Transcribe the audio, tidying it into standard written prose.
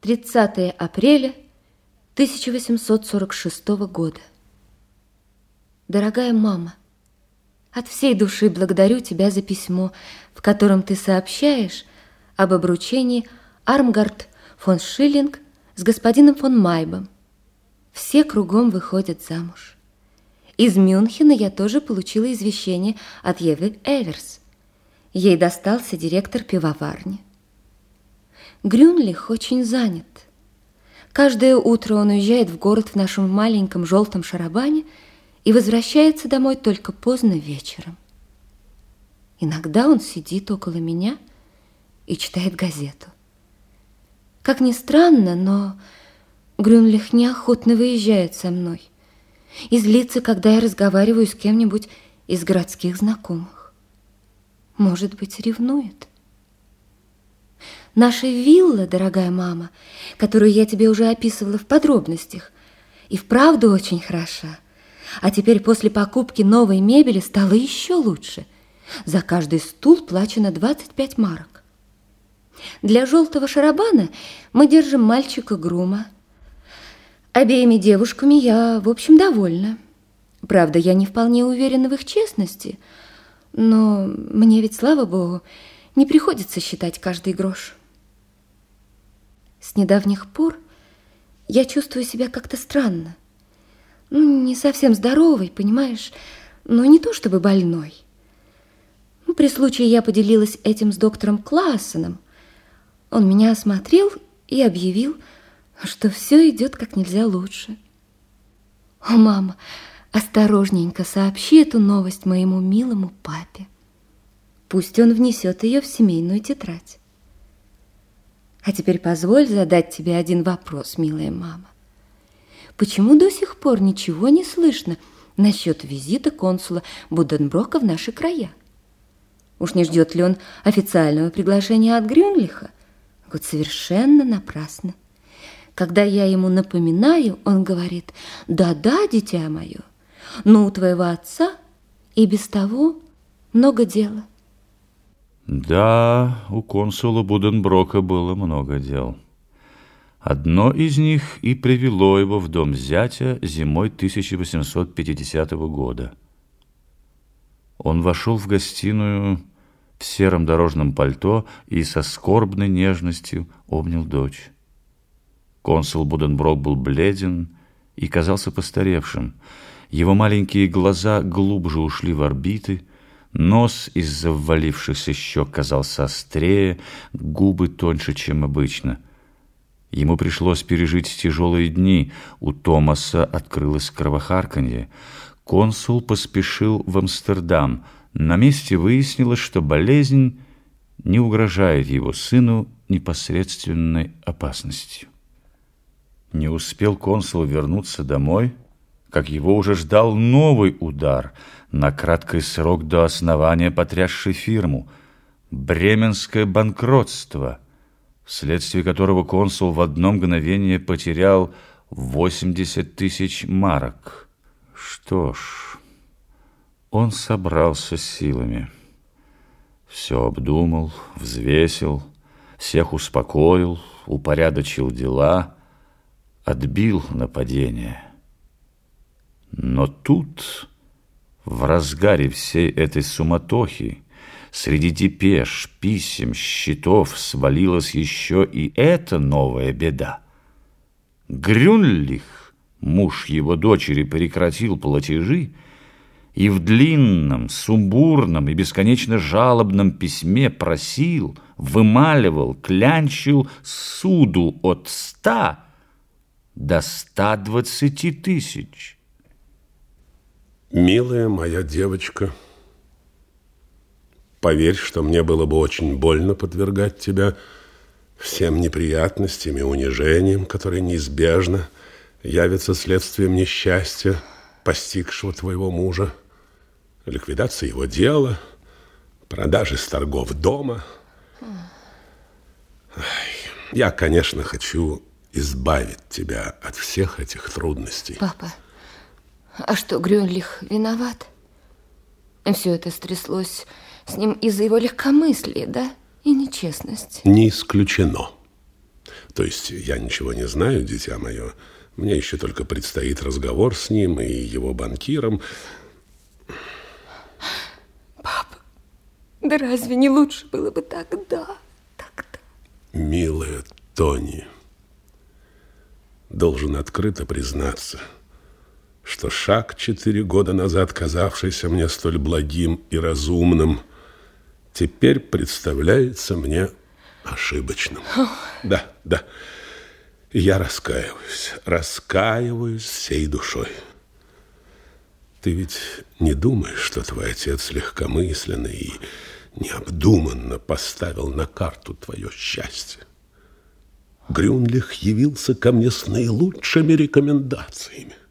30 апреля 1846 года. Дорогая мама, от всей души благодарю тебя за письмо, в котором ты сообщаешь об обручении Армгард фон Шиллинг с господином фон Майбом. Все кругом выходят замуж. Из Мюнхена я тоже получила извещение от Евы Эверс. Ей достался директор пивоварни. Грюнлих очень занят. Каждое утро он уезжает в город в нашем маленьком желтом шарабане и возвращается домой только поздно вечером. Иногда он сидит около меня и читает газету. Как ни странно, но Грюнлих неохотно выезжает со мной и злится, когда я разговариваю с кем-нибудь из городских знакомых. Может быть, ревнует. Наша вилла, дорогая мама, которую я тебе уже описывала в подробностях, и вправду очень хороша. А теперь после покупки новой мебели стало еще лучше. За каждый стул плачено 25 марок. Для желтого шарабана мы держим мальчика-грума. Обеими девушками я, в общем, довольна. Правда, я не вполне уверена в их честности, но мне ведь, слава богу, не приходится считать каждый грош. С недавних пор я чувствую себя как-то странно. Не совсем здоровой, понимаешь, но не то чтобы больной. При случае я поделилась этим с доктором Классеном. Он меня осмотрел и объявил, что все идет как нельзя лучше. О, мама, осторожненько сообщи эту новость моему милому папе. Пусть он внесет ее в семейную тетрадь. А теперь позволь задать тебе один вопрос, милая мама. Почему до сих пор ничего не слышно насчет визита консула Буденброка в наши края? Уж не ждет ли он официального приглашения от Грюнлиха? Вот совершенно напрасно. Когда я ему напоминаю, он говорит: да-да, дитя мое, но у твоего отца и без того много дела. Да, у консула Буденброка было много дел. Одно из них и привело его в дом зятя зимой 1850 года. Он вошел в гостиную в сером дорожном пальто и со скорбной нежностью обнял дочь. Консул Буденброк был бледен и казался постаревшим. Его маленькие глаза глубже ушли в орбиты, нос из-за ввалившихся щек казался острее, губы тоньше, чем обычно. Ему пришлось пережить тяжелые дни. У Томаса открылось кровохарканье. Консул поспешил в Амстердам. На месте выяснилось, что болезнь не угрожает его сыну непосредственной опасностью. Не успел консул вернуться домой, как его уже ждал новый удар, на краткий срок до основания потрясший фирму – бременское банкротство, вследствие которого консул в одно мгновение потерял 80 тысяч марок. Что ж, он собрался силами. Все обдумал, взвесил, всех успокоил, упорядочил дела, отбил нападение. Но тут, в разгаре всей этой суматохи, среди депеш, писем, счетов свалилась еще и эта новая беда. Грюнлих, муж его дочери, прекратил платежи и в длинном, сумбурном и бесконечно жалобном письме просил, вымаливал, клянчил суду от 100 до 120 тысяч. Милая моя девочка, поверь, что мне было бы очень больно подвергать тебя всем неприятностям и унижениям, которые неизбежно явятся следствием несчастья, постигшего твоего мужа, ликвидации его дела, продажи с торгов дома. Я, конечно, хочу избавить тебя от всех этих трудностей. Папа, а что, Грюнлих виноват? Все это стряслось с ним из-за его легкомыслия, да? И нечестности. Не исключено. То есть я ничего не знаю, дитя мое. Мне еще только предстоит разговор с ним и его банкиром. Папа, да разве не лучше было бы тогда? Милая Тони, должен открыто признаться, что шаг 4 года назад, казавшийся мне столь благим и разумным, теперь представляется мне ошибочным. Да. Я раскаиваюсь всей душой. Ты ведь не думаешь, что твой отец легкомысленно и необдуманно поставил на карту твое счастье? Грюнлих явился ко мне с наилучшими рекомендациями.